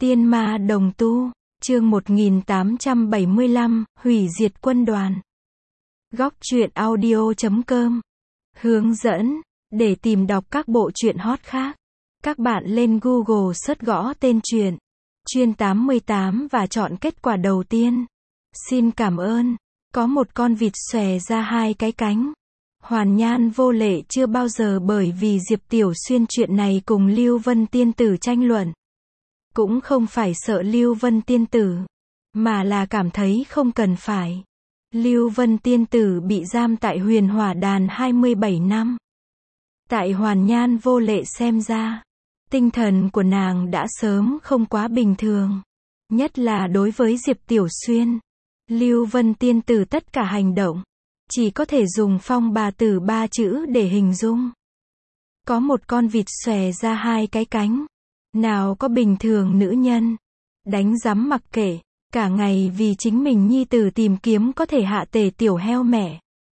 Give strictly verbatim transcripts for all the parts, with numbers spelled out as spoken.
Tiên ma đồng tu, chương một nghìn tám trăm bảy mươi lăm, hủy diệt quân đoàn. Góc truyện audio chấm com. Hướng dẫn, để tìm đọc các bộ truyện hot khác, các bạn lên Google search gõ tên truyện, chuyên tám mươi tám và chọn kết quả đầu tiên. Xin cảm ơn. Có một con vịt xòe ra hai cái cánh. Hoàn Nhan vô lệ chưa bao giờ bởi vì Diệp Tiểu Xuyên chuyện này cùng Lưu Vân Tiên Tử tranh luận. Cũng không phải sợ Lưu Vân Tiên Tử, mà là cảm thấy không cần phải. Lưu Vân Tiên Tử bị giam tại Huyền Hỏa Đàn hai mươi bảy năm. Tại Hoàn Nhan vô lệ xem ra, tinh thần của nàng đã sớm không quá bình thường. Nhất là đối với Diệp Tiểu Xuyên, Lưu Vân Tiên Tử tất cả hành động, chỉ có thể dùng phong bà tử ba chữ để hình dung. Có một con vịt xòe ra hai cái cánh. Nào có bình thường nữ nhân, đánh rắm mặc kệ, cả ngày vì chính mình nhi tử tìm kiếm có thể hạ tề tiểu heo mẹ.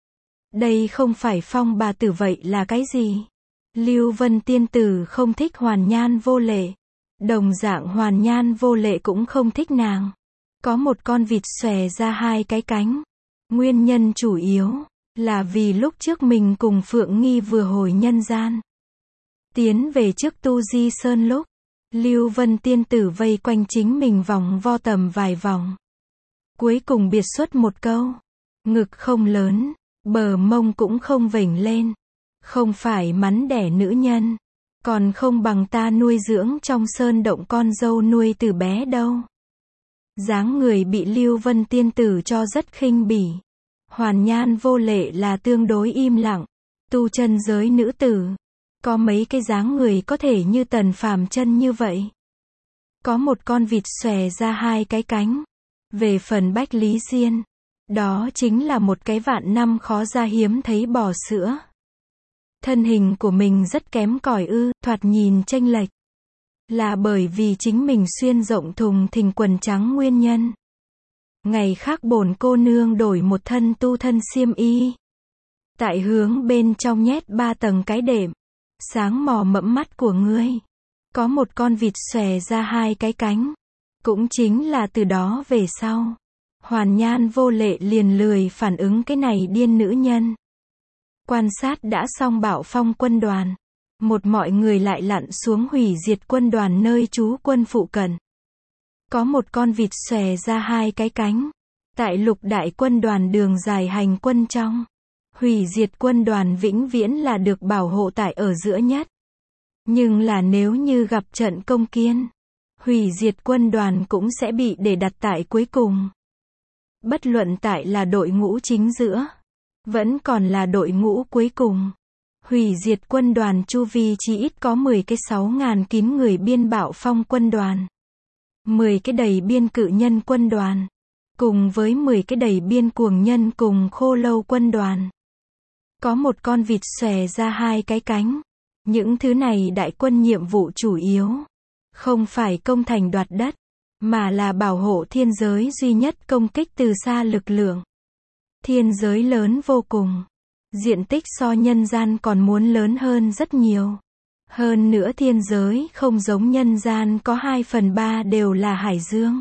Đây không phải phong bà tử vậy là cái gì? Lưu Vân Tiên Tử không thích Hoàn Nhan vô lệ. Đồng dạng Hoàn Nhan vô lệ cũng không thích nàng. Có một con vịt xòe ra hai cái cánh. Nguyên nhân chủ yếu là vì lúc trước mình cùng Phượng Nghi vừa hồi nhân gian. Tiến về trước Tu Di Sơn lúc, Lưu Vân Tiên Tử vây quanh chính mình vòng vo tầm vài vòng. Cuối cùng biệt xuất một câu. Ngực không lớn, bờ mông cũng không vểnh lên. Không phải mắn đẻ nữ nhân, còn không bằng ta nuôi dưỡng trong sơn động con dâu nuôi từ bé đâu. Dáng người bị Lưu Vân Tiên Tử cho rất khinh bỉ. Hoàn Nhan vô lệ là tương đối im lặng. Tu chân giới nữ tử, có mấy cái dáng người có thể như Tần Phàm chân như vậy. Có một con vịt xòe ra hai cái cánh. Về phần Bách Lý Diên, đó chính là một cái vạn năm khó ra hiếm thấy bò sữa. Thân hình của mình rất kém cỏi ư, thoạt nhìn chênh lệch. Là bởi vì chính mình xuyên rộng thùng thình quần trắng nguyên nhân. Ngày khác bổn cô nương đổi một thân tu thân xiêm y. Tại hướng bên trong nhét ba tầng cái đệm. Sáng mò mẫm mắt của ngươi. Có một con vịt xòe ra hai cái cánh. Cũng chính là từ đó về sau, Hoàn Nhan vô lệ liền lười phản ứng cái này điên nữ nhân. Quan sát đã xong Bạo Phong quân đoàn. Một mọi người lại lặn xuống hủy diệt quân đoàn nơi trú quân phụ cận. Có một con vịt xòe ra hai cái cánh. Tại lục đại quân đoàn đường dài hành quân trong. Hủy diệt quân đoàn vĩnh viễn là được bảo hộ tại ở giữa nhất. Nhưng là nếu như gặp trận công kiên, hủy diệt quân đoàn cũng sẽ bị để đặt tại cuối cùng. Bất luận tại là đội ngũ chính giữa, vẫn còn là đội ngũ cuối cùng. Hủy diệt quân đoàn chu vi chỉ ít có mười cái sáu ngàn kín người biên Bạo Phong quân đoàn. mười cái đầy biên cự nhân quân đoàn. Cùng với mười cái đầy biên cuồng nhân cùng khô lâu quân đoàn. Có một con vịt xòe ra hai cái cánh. Những thứ này đại quân nhiệm vụ chủ yếu không phải công thành đoạt đất, mà là bảo hộ thiên giới duy nhất công kích từ xa lực lượng. Thiên giới lớn vô cùng. Diện tích so nhân gian còn muốn lớn hơn rất nhiều. Hơn nữa thiên giới không giống nhân gian có hai phần ba đều là hải dương.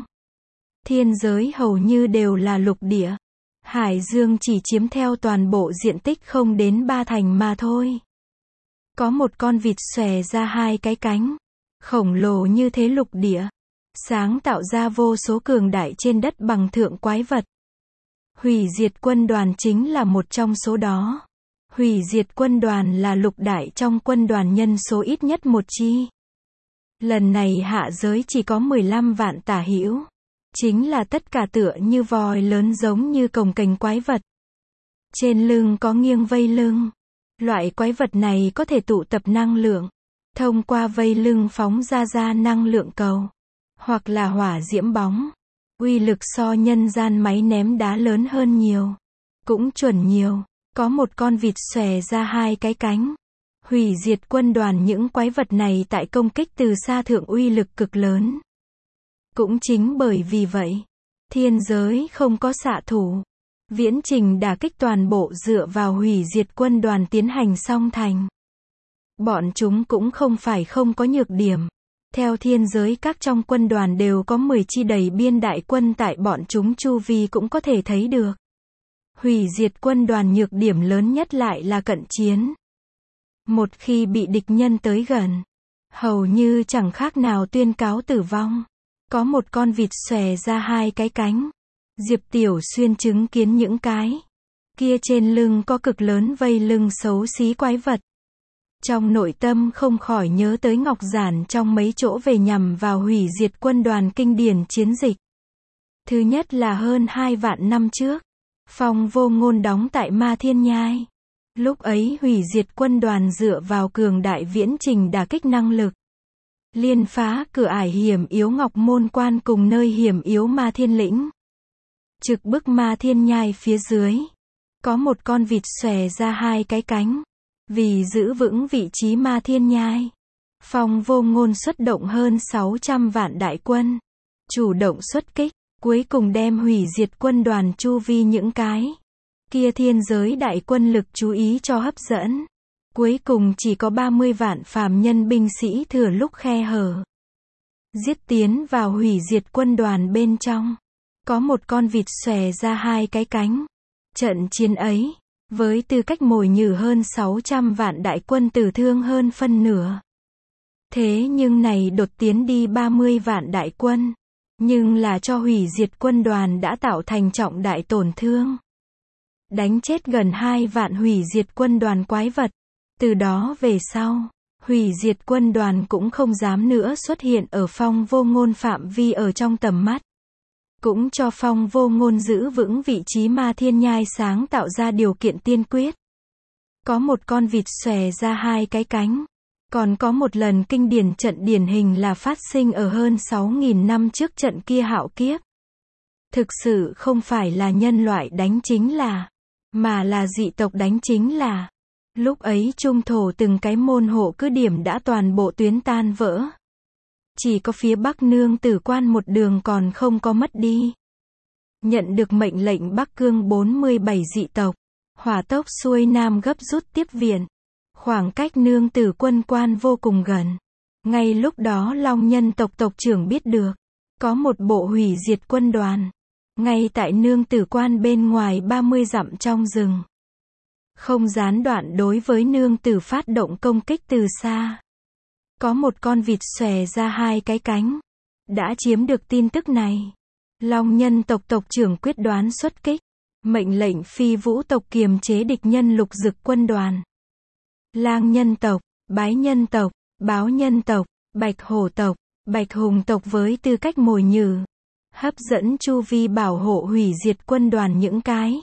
Thiên giới hầu như đều là lục địa. Hải dương chỉ chiếm theo toàn bộ diện tích không đến ba thành mà thôi. Có một con vịt xòe ra hai cái cánh. Khổng lồ như thế lục địa. Sáng tạo ra vô số cường đại trên đất bằng thượng quái vật. Hủy diệt quân đoàn chính là một trong số đó. Hủy diệt quân đoàn là lục đại trong quân đoàn nhân số ít nhất một chi. Lần này hạ giới chỉ có mười lăm vạn tả hữu. Chính là tất cả tựa như voi lớn giống như cồng kềnh quái vật. Trên lưng có nghiêng vây lưng. Loại quái vật này có thể tụ tập năng lượng. Thông qua vây lưng phóng ra ra năng lượng cầu. Hoặc là hỏa diễm bóng. Uy lực so nhân gian máy ném đá lớn hơn nhiều. Cũng chuẩn nhiều. Có một con vịt xòe ra hai cái cánh. Hủy diệt quân đoàn những quái vật này tại công kích từ xa thượng uy lực cực lớn. Cũng chính bởi vì vậy, thiên giới không có xạ thủ. Viễn trình đả kích toàn bộ dựa vào hủy diệt quân đoàn tiến hành song thành. Bọn chúng cũng không phải không có nhược điểm. Theo thiên giới các trong quân đoàn đều có mười chi đầy biên đại quân tại bọn chúng chu vi cũng có thể thấy được. Hủy diệt quân đoàn nhược điểm lớn nhất lại là cận chiến. Một khi bị địch nhân tới gần, hầu như chẳng khác nào tuyên cáo tử vong. Có một con vịt xòe ra hai cái cánh. Diệp Tiểu Xuyên chứng kiến những cái kia trên lưng có cực lớn vây lưng xấu xí quái vật. Trong nội tâm không khỏi nhớ tới Ngọc Giản trong mấy chỗ về nhằm vào hủy diệt quân đoàn kinh điển chiến dịch. Thứ nhất là hơn hai vạn năm trước, Phong Vô Ngôn đóng tại Ma Thiên Nhai. Lúc ấy hủy diệt quân đoàn dựa vào cường đại viễn trình đả kích năng lực, liên phá cửa ải hiểm yếu Ngọc Môn Quan cùng nơi hiểm yếu Ma Thiên Lĩnh. Trực bức Ma Thiên Nhai phía dưới, có một con vịt xòe ra hai cái cánh. Vì giữ vững vị trí Ma Thiên Nhai, Phong Vô Ngôn xuất động hơn sáu trăm vạn đại quân, chủ động xuất kích, cuối cùng đem hủy diệt quân đoàn chu vi những cái kia thiên giới đại quân lực chú ý cho hấp dẫn. Cuối cùng chỉ có ba mươi vạn phàm nhân binh sĩ thừa lúc khe hở giết tiến vào hủy diệt quân đoàn bên trong. Có một con vịt xòe ra hai cái cánh. Trận chiến ấy, với tư cách mồi nhử hơn sáu trăm vạn đại quân tử thương hơn phân nửa. Thế nhưng này đột tiến đi ba mươi vạn đại quân, nhưng là cho hủy diệt quân đoàn đã tạo thành trọng đại tổn thương. Đánh chết gần hai vạn hủy diệt quân đoàn quái vật. Từ đó về sau, hủy diệt quân đoàn cũng không dám nữa xuất hiện ở Phong Vô Ngôn phạm vi ở trong tầm mắt. Cũng cho Phong Vô Ngôn giữ vững vị trí Ma Thiên Nhai sáng tạo ra điều kiện tiên quyết. Có một con vịt xòe ra hai cái cánh. Còn có một lần kinh điển trận điển hình là phát sinh ở hơn sáu nghìn năm trước trận kia hạo kiếp. Thực sự không phải là nhân loại đánh chính là, mà là dị tộc đánh chính là. Lúc ấy trung thổ từng cái môn hộ cứ điểm đã toàn bộ tuyến tan vỡ. Chỉ có phía Bắc Nương Tử Quan một đường còn không có mất đi. Nhận được mệnh lệnh Bắc Cương bốn mươi bảy dị tộc, hỏa tốc xuôi nam gấp rút tiếp viện. Khoảng cách Nương Tử Quân Quan vô cùng gần. Ngay lúc đó Long Nhân tộc tộc trưởng biết được, có một bộ hủy diệt quân đoàn, ngay tại Nương Tử Quan bên ngoài ba mươi dặm trong rừng. Không gián đoạn đối với Nương Tử phát động công kích từ xa. Có một con vịt xòe ra hai cái cánh. Đã chiếm được tin tức này, Long Nhân tộc tộc trưởng quyết đoán xuất kích, mệnh lệnh Phi Vũ tộc kiềm chế địch nhân lục dực quân đoàn. Lang Nhân tộc, Bái Nhân tộc, Báo Nhân tộc, Bạch Hổ tộc, Bạch Hùng tộc với tư cách mồi nhử, hấp dẫn chu vi bảo hộ hủy diệt quân đoàn những cái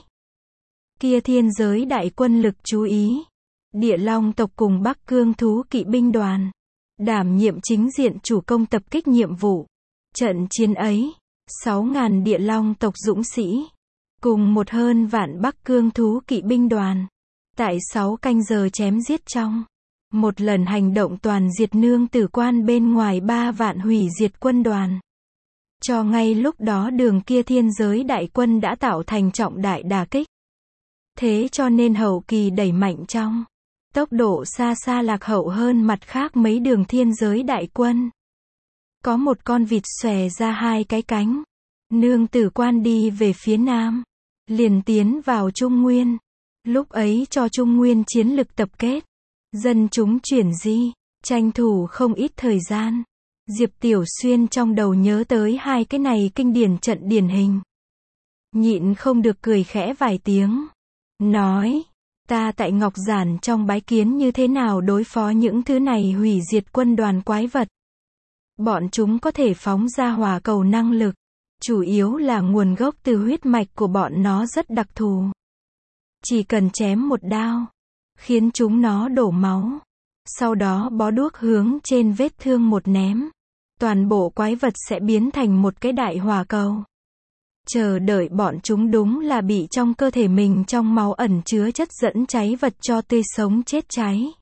kia thiên giới đại quân lực chú ý. Địa Long tộc cùng Bắc Cương thú kỵ binh đoàn đảm nhiệm chính diện chủ công tập kích nhiệm vụ. Trận chiến ấy, sáu ngàn Địa Long tộc dũng sĩ cùng một hơn vạn Bắc Cương thú kỵ binh đoàn, tại sáu canh giờ chém giết trong một lần hành động toàn diệt Nương Tử Quan bên ngoài ba vạn hủy diệt quân đoàn. Cho ngay lúc đó đường kia thiên giới đại quân đã tạo thành trọng đại đả kích. Thế cho nên hậu kỳ đẩy mạnh trong tốc độ xa xa lạc hậu hơn mặt khác mấy đường thiên giới đại quân. Có một con vịt xòe ra hai cái cánh. Nương Tử Quan đi về phía nam, liền tiến vào Trung Nguyên. Lúc ấy cho Trung Nguyên chiến lực tập kết, dân chúng chuyển di, tranh thủ không ít thời gian. Diệp Tiểu Xuyên trong đầu nhớ tới hai cái này kinh điển trận điển hình. Nhịn không được cười khẽ vài tiếng. Nói, ta tại Ngọc Giản trong bái kiến như thế nào đối phó những thứ này hủy diệt quân đoàn quái vật. Bọn chúng có thể phóng ra hỏa cầu năng lực, chủ yếu là nguồn gốc từ huyết mạch của bọn nó rất đặc thù. Chỉ cần chém một đao, khiến chúng nó đổ máu, sau đó bó đuốc hướng trên vết thương một ném, toàn bộ quái vật sẽ biến thành một cái đại hỏa cầu. Chờ đợi bọn chúng đúng là bị trong cơ thể mình trong máu ẩn chứa chất dẫn cháy vật cho tươi sống chết cháy.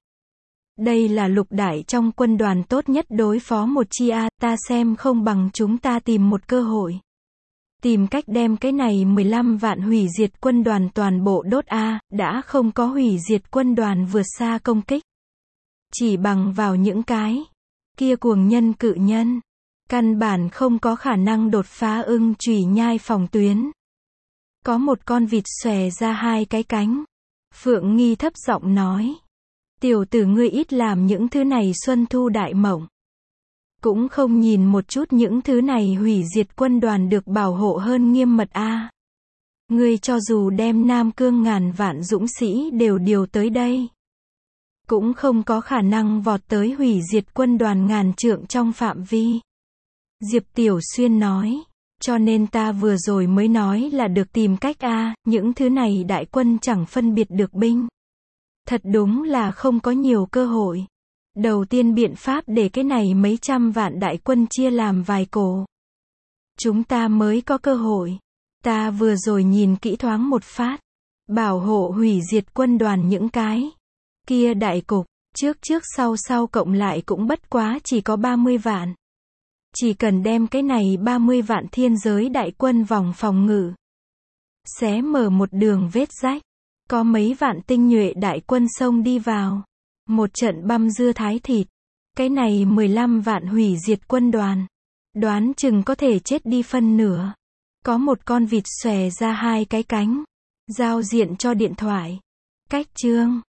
Đây là lục đại trong quân đoàn tốt nhất đối phó một chi a, ta xem không bằng chúng ta tìm một cơ hội. Tìm cách đem cái này mười lăm vạn hủy diệt quân đoàn toàn bộ đốt a, đã không có hủy diệt quân đoàn vượt xa công kích. Chỉ bằng vào những cái kia cuồng nhân cự nhân. Căn bản không có khả năng đột phá ưng chùy nhai phòng tuyến. Có một con vịt xòe ra hai cái cánh. Phượng Nghi thấp giọng nói. Tiểu tử ngươi ít làm những thứ này xuân thu đại mộng. Cũng không nhìn một chút những thứ này hủy diệt quân đoàn được bảo hộ hơn nghiêm mật a. À. Ngươi cho dù đem Nam Cương ngàn vạn dũng sĩ đều điều tới đây. Cũng không có khả năng vọt tới hủy diệt quân đoàn ngàn trượng trong phạm vi. Diệp Tiểu Xuyên nói. Cho nên ta vừa rồi mới nói là được tìm cách a, à, những thứ này đại quân chẳng phân biệt được binh. Thật đúng là không có nhiều cơ hội. Đầu tiên biện pháp để cái này mấy trăm vạn đại quân chia làm vài cổ. Chúng ta mới có cơ hội. Ta vừa rồi nhìn kỹ thoáng một phát. Bảo hộ hủy diệt quân đoàn những cái. Kia đại cục, trước trước sau sau cộng lại cũng bất quá chỉ có ba mươi vạn. Chỉ cần đem cái này ba mươi vạn thiên giới đại quân vòng phòng ngự. Xé mở một đường vết rách. Có mấy vạn tinh nhuệ đại quân xông đi vào. Một trận băm dưa thái thịt. Cái này mười lăm vạn hủy diệt quân đoàn. Đoán chừng có thể chết đi phân nửa. Có một con vịt xòe ra hai cái cánh. Giao diện cho điện thoại. Cách chương.